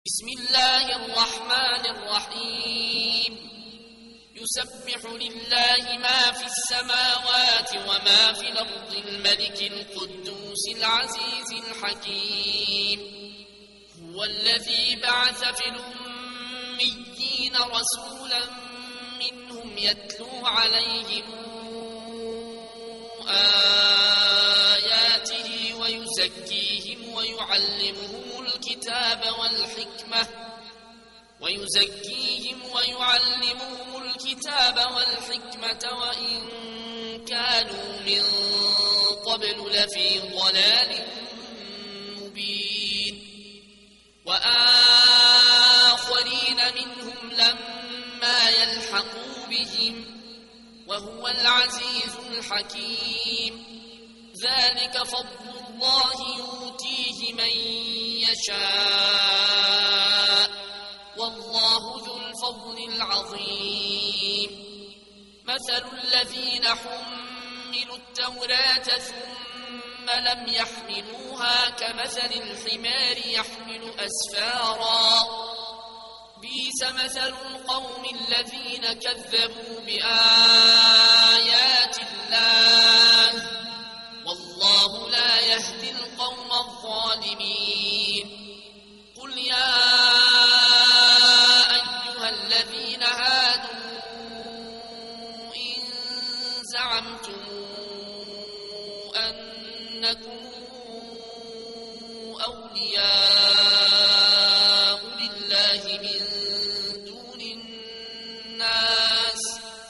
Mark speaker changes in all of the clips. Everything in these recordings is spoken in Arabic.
Speaker 1: بسم الله الرحمن الرحيم يسبح لله ما في السماوات وما في الأرض الملك القدوس العزيز الحكيم هو الذي بعث في الأميين رسولا منهم يتلو عليهم آياته ويزكيهم ويعلمهم الكتاب والحكمة وإن كانوا من قبل لفي ضلال مبين وآخرين منهم لما يلحقوا بهم وهو العزيز الحكيم ذلك فضل الله يؤتيه من يشاء والله ذو الفضل العظيم مثل الذين حملوا التوراة ثم لم يحملوها كمثل الحمار يحمل أسفارا بئس مثل القوم الذين كذبوا بآيات الله والله لا يهدي القوم الظالمين قل يا أيها الذين هادوا إن زعمتم أنكم أولياء لله من دون الناس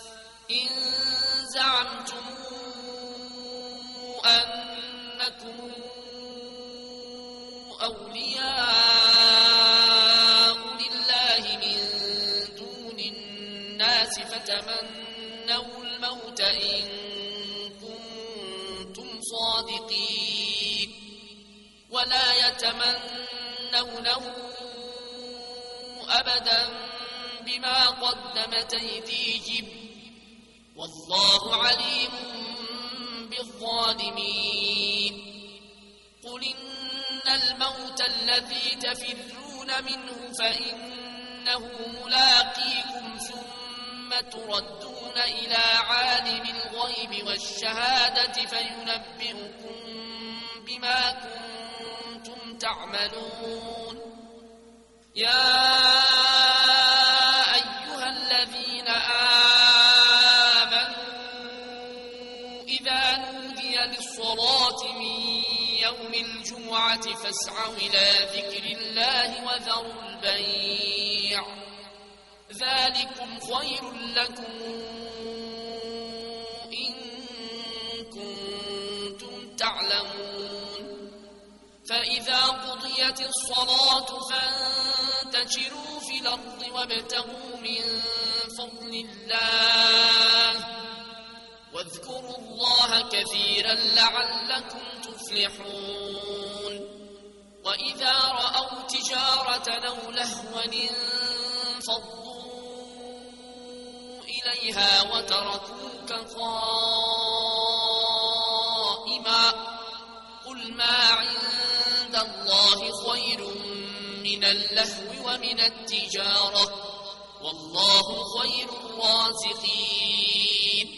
Speaker 1: فتمنوا الموت إن كنتم صادقين ولا يتمنونه أبدا بما قدمت أيديهم والله عليم بالظالمين قل إن الموت الذي تفرون منه فإنه ملاقيكم ثم تردون إلى عالم الغيب والشهادة فينبئكم بما كنتم تعملون يا أيها الذين آمنوا إذا نودي للصلاة من يوم الجمعة فاسعوا إلى ذكر الله وذروا البيع ذلكم خير لكم إن كنتم تعلمون فإذا قضيت الصلاة فانتشروا في الأرض وابتغوا من فضل الله واذكروا الله كثيرا لعلكم تفلحون وإذا رأوا تجارة أو لهوا انفضوا إليها وتركوك قائما قل ما عند الله خير من اللهو ومن التجارة والله خير الرازقين